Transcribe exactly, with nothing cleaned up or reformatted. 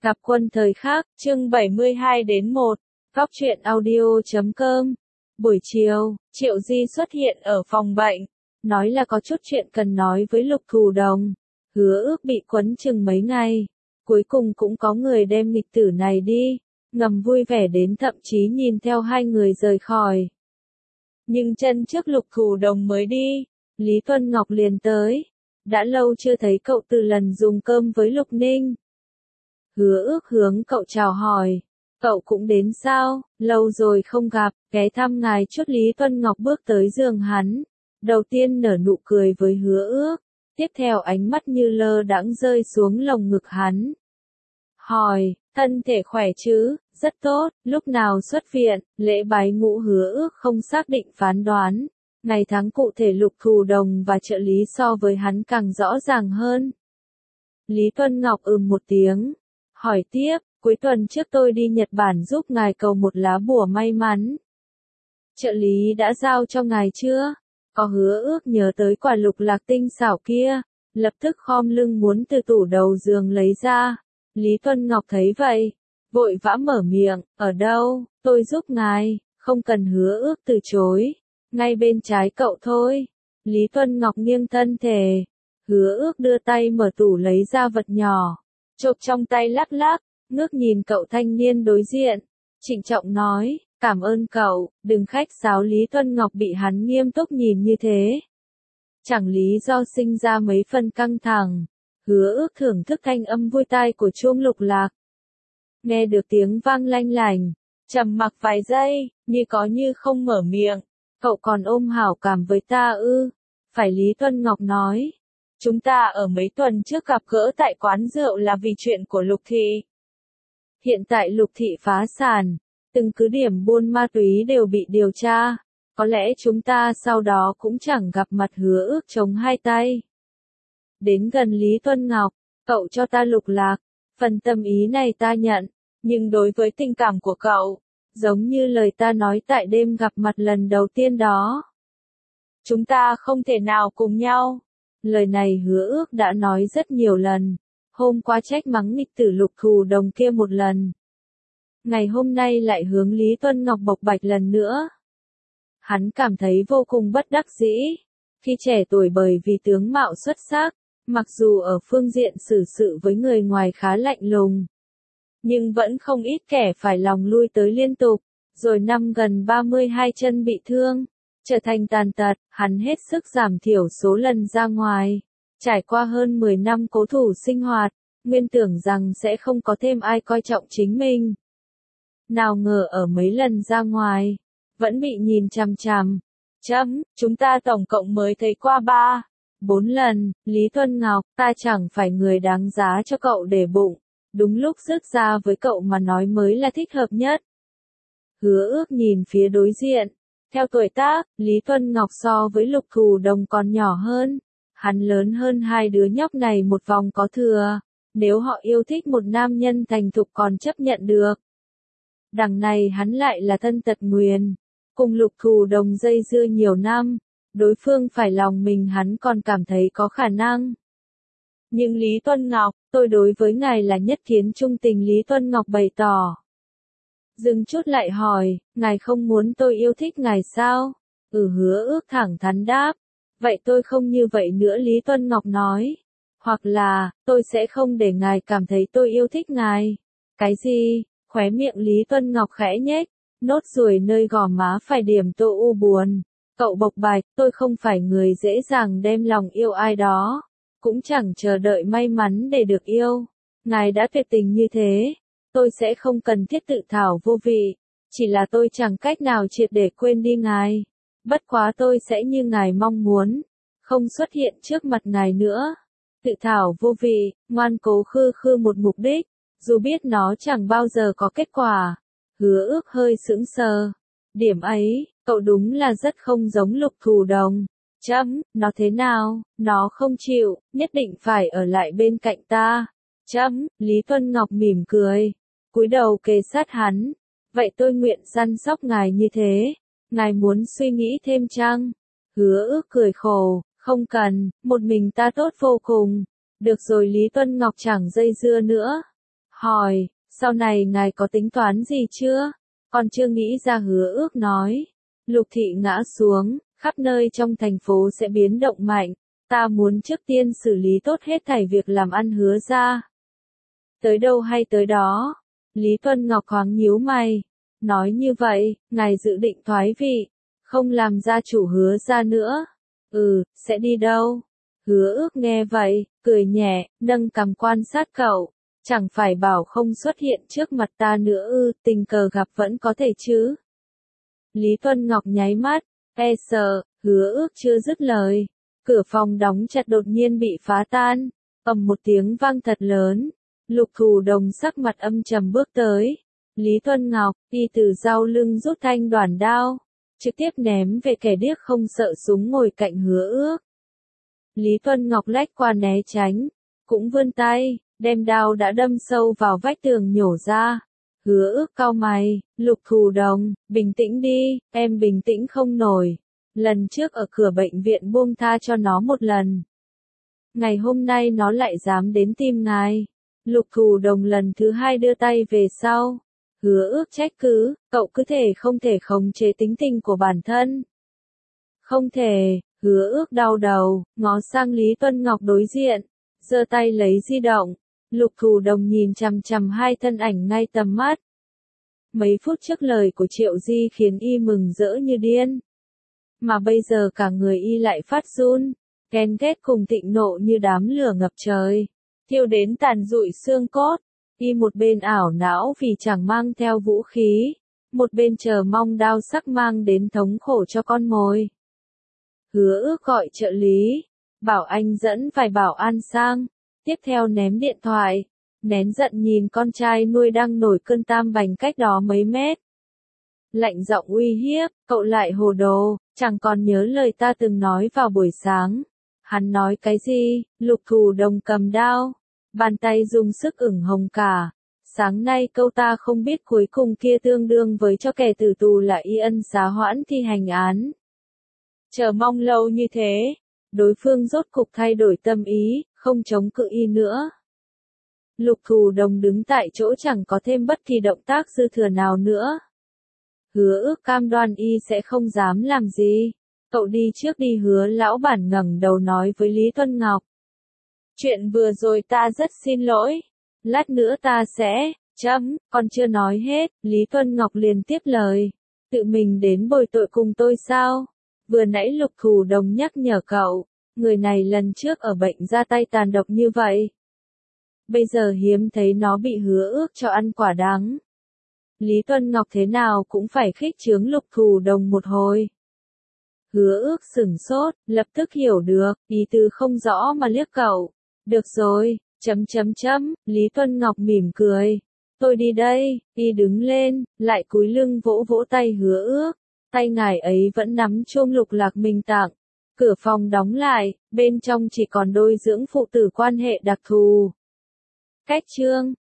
Gặp quân thời khác, chương bảy mươi hai đến một, góc truyện audio chấm com. Buổi chiều, Triệu Di xuất hiện ở phòng bệnh, nói là có chút chuyện cần nói với Lục Thù Đồng, hứa ước bị quấn chừng mấy ngày. Cuối cùng cũng có người đem nghịch tử này đi, ngầm vui vẻ đến thậm chí nhìn theo hai người rời khỏi. Nhưng chân trước Lục Thù Đồng mới đi, Lý Tuân Ngọc liền tới. Đã lâu chưa thấy cậu từ lần dùng cơm với Lục Ninh. Hứa ước hướng cậu chào hỏi. Cậu cũng đến sao, lâu rồi không gặp, ghé thăm ngài chút. Lý Tuân Ngọc bước tới giường hắn. Đầu tiên nở nụ cười với hứa ước. Tiếp theo ánh mắt như lơ đãng rơi xuống lồng ngực hắn. Hỏi, thân thể khỏe chứ, rất tốt, lúc nào xuất viện, lễ bái ngũ hứa ước không xác định phán đoán. Ngày tháng cụ thể Lục Thù Đồng và trợ lý so với hắn càng rõ ràng hơn. Lý Tuân Ngọc ừm một tiếng. Hỏi tiếp, cuối tuần trước tôi đi Nhật Bản giúp ngài cầu một lá bùa may mắn. Trợ lý đã giao cho ngài chưa? Có hứa ước nhớ tới quả lục lạc tinh xảo kia, lập tức khom lưng muốn từ tủ đầu giường lấy ra. Lý Tuân Ngọc thấy vậy, vội vã mở miệng, ở đâu, tôi giúp ngài, không cần. Hứa ước từ chối, ngay bên trái cậu thôi. Lý Tuân Ngọc nghiêng thân thể, hứa ước đưa tay mở tủ lấy ra vật nhỏ, chộp trong tay lắc lắc, ngước nhìn cậu thanh niên đối diện, trịnh trọng nói, cảm ơn cậu, đừng khách sáo. Lý Tuân Ngọc bị hắn nghiêm túc nhìn như thế, chẳng lý do sinh ra mấy phần căng thẳng. Hứa ước thưởng thức thanh âm vui tai của chuông lục lạc. Nghe được tiếng vang lanh lành, trầm mặc vài giây, như có như không mở miệng. Cậu còn ôm hảo cảm với ta ư? Phải. Lý Tuân Ngọc nói. Chúng ta ở mấy tuần trước gặp gỡ tại quán rượu là vì chuyện của Lục Thị. Hiện tại Lục Thị phá sản, từng cứ điểm buôn ma túy đều bị điều tra. Có lẽ chúng ta sau đó cũng chẳng gặp mặt. Hứa ước chống hai tay đến gần Lý Tuân Ngọc, cậu cho ta lục lạc, phần tâm ý này ta nhận, nhưng đối với tình cảm của cậu, giống như lời ta nói tại đêm gặp mặt lần đầu tiên đó, chúng ta không thể nào cùng nhau. Lời này hứa ước đã nói rất nhiều lần, hôm qua trách mắng nghịch tử Lục Thù Đồng kia một lần. Ngày hôm nay lại hướng Lý Tuân Ngọc bộc bạch lần nữa. Hắn cảm thấy vô cùng bất đắc dĩ, khi trẻ tuổi bởi vì tướng mạo xuất sắc, mặc dù ở phương diện xử sự với người ngoài khá lạnh lùng, nhưng vẫn không ít kẻ phải lòng lui tới liên tục, rồi năm gần ba mươi hai chân bị thương, trở thành tàn tật. Hắn hết sức giảm thiểu số lần ra ngoài, trải qua hơn mười năm cố thủ sinh hoạt, nguyên tưởng rằng sẽ không có thêm ai coi trọng chính mình. Nào ngờ ở mấy lần ra ngoài, vẫn bị nhìn chằm chằm. Chấm, chúng ta tổng cộng mới thấy qua ba, bốn lần. Lý Tuân Ngọc, ta chẳng phải người đáng giá cho cậu để bụng, đúng lúc rước ra với cậu mà nói mới là thích hợp nhất. Hứa ước nhìn phía đối diện, theo tuổi tác, Lý Tuân Ngọc so với Lục Thù Đồng còn nhỏ hơn, hắn lớn hơn hai đứa nhóc này một vòng có thừa, nếu họ yêu thích một nam nhân thành thục còn chấp nhận được. Đằng này hắn lại là thân tật nguyền, cùng Lục Thù Đồng dây dưa nhiều năm, đối phương phải lòng mình hắn còn cảm thấy có khả năng. Nhưng Lý Tuân Ngọc, tôi đối với ngài là nhất kiến trung tình. Lý Tuân Ngọc bày tỏ. Dừng chút lại hỏi, ngài không muốn tôi yêu thích ngài sao? Ừ. Hứa ước thẳng thắn đáp. Vậy tôi không như vậy nữa. Lý Tuân Ngọc nói. Hoặc là, tôi sẽ không để ngài cảm thấy tôi yêu thích ngài. Cái gì? Khóe miệng Lý Tuân Ngọc khẽ nhếch, nốt ruồi nơi gò má phải điểm tô u buồn. Cậu bộc bạch, tôi không phải người dễ dàng đem lòng yêu ai đó, cũng chẳng chờ đợi may mắn để được yêu. Ngài đã tuyệt tình như thế, tôi sẽ không cần thiết tự thảo vô vị, chỉ là tôi chẳng cách nào triệt để quên đi ngài. Bất quá tôi sẽ như ngài mong muốn, không xuất hiện trước mặt ngài nữa. Tự thảo vô vị, ngoan cố khư khư một mục đích, dù biết nó chẳng bao giờ có kết quả. Hứa ước hơi sững sờ. Điểm ấy, cậu đúng là rất không giống Lục Thù Đồng. Chấm, nó thế nào, nó không chịu, nhất định phải ở lại bên cạnh ta. Chấm, Lý Tuân Ngọc mỉm cười, cúi đầu kề sát hắn. Vậy tôi nguyện săn sóc ngài như thế. Ngài muốn suy nghĩ thêm chăng? Hứa ước cười khổ, không cần, một mình ta tốt vô cùng. Được rồi. Lý Tuân Ngọc chẳng dây dưa nữa. hỏi, sau này ngài có tính toán gì chưa? Còn chưa nghĩ ra. Hứa Ước nói. Lục Thị ngã xuống, khắp nơi trong thành phố sẽ biến động mạnh, ta muốn trước tiên xử lý tốt hết thảy việc làm ăn Hứa ra. Tới đâu hay tới đó. Lý Tuân Ngọc thoáng nhíu mày, nói như vậy, ngài dự định thoái vị, không làm gia chủ Hứa ra nữa. Ừ, sẽ đi đâu? Hứa Ước nghe vậy, cười nhẹ, nâng cằm quan sát cậu. Chẳng phải bảo không xuất hiện trước mặt ta nữa ư, tình cờ gặp vẫn có thể chứ. Lý Tuân Ngọc nháy mắt, e sợ, Hứa Ước chưa dứt lời. Cửa phòng đóng chặt đột nhiên bị phá tan, ầm một tiếng vang thật lớn. Lục Thù Đồng sắc mặt âm trầm bước tới. Lý Tuân Ngọc, y từ sau lưng rút thanh đoản đao, trực tiếp ném về kẻ điếc không sợ súng ngồi cạnh Hứa Ước. Lý Tuân Ngọc lách qua né tránh, cũng vươn tay, đem đao đã đâm sâu vào vách tường nhổ ra. Hứa Ước cau mày, Lục Thù Đồng, bình tĩnh đi, em bình tĩnh không nổi. Lần trước ở cửa bệnh viện buông tha cho nó một lần. Ngày hôm nay nó lại dám đến tìm ngài. Lục Thù Đồng lần thứ hai đưa tay về sau. Hứa Ước trách cứ, cậu cứ thể không thể khống chế tính tình của bản thân. Không thể. Hứa Ước đau đầu, ngó sang Lý Tuân Ngọc đối diện, giơ tay lấy di động. Lục Thù Đồng nhìn chằm chằm hai thân ảnh ngay tầm mắt. Mấy phút trước lời của Triệu Di khiến y mừng rỡ như điên. Mà bây giờ cả người y lại phát run, ghen ghét cùng thịnh nộ như đám lửa ngập trời, thiêu đến tàn rụi xương cốt. Y một bên ảo não vì chẳng mang theo vũ khí, một bên chờ mong đao sắc mang đến thống khổ cho con mồi. Hứa Ước gọi trợ lý, bảo anh dẫn vài bảo an sang, tiếp theo ném điện thoại, nén giận nhìn con trai nuôi đang nổi cơn tam bành cách đó mấy mét. Lạnh giọng uy hiếp, cậu lại hồ đồ, chẳng còn nhớ lời ta từng nói vào buổi sáng. Hắn nói cái gì? Lục Thù Đồng cầm đao, bàn tay dùng sức ửng hồng cả. Sáng nay câu ta không biết cuối cùng kia tương đương với cho kẻ tử tù là y ân xá hoãn thi hành án. Chờ mong lâu như thế, đối phương rốt cục thay đổi tâm ý, không chống cự y nữa. Lục Thù Đồng đứng tại chỗ chẳng có thêm bất kỳ động tác dư thừa nào nữa. Hứa Ước cam đoan y sẽ không dám làm gì. Cậu đi trước đi. Hứa lão bản ngẩng đầu nói với Lý Tuân Ngọc. Chuyện vừa rồi ta rất xin lỗi. Lát nữa ta sẽ, chấm, còn chưa nói hết, Lý Tuân Ngọc liền tiếp lời. Tự mình đến bồi tội cùng tôi sao? Vừa nãy Lục Thù Đồng nhắc nhở cậu, người này lần trước ở bệnh ra tay tàn độc như vậy. Bây giờ hiếm thấy nó bị Hứa Ước cho ăn quả đắng. Lý Tuân Ngọc thế nào cũng phải khích chướng Lục Thù Đồng một hồi. Hứa Ước sửng sốt, lập tức hiểu được, ý tứ không rõ mà liếc cậu. Được rồi, chấm chấm chấm, Lý Tuân Ngọc mỉm cười. Tôi đi đây, y đứng lên, lại cúi lưng vỗ vỗ tay Hứa Ước. Tay ngài ấy vẫn nắm chuông Lục Lạc Minh tặng. Cửa phòng đóng lại, bên trong chỉ còn đôi dưỡng phụ tử quan hệ đặc thù. Cách chương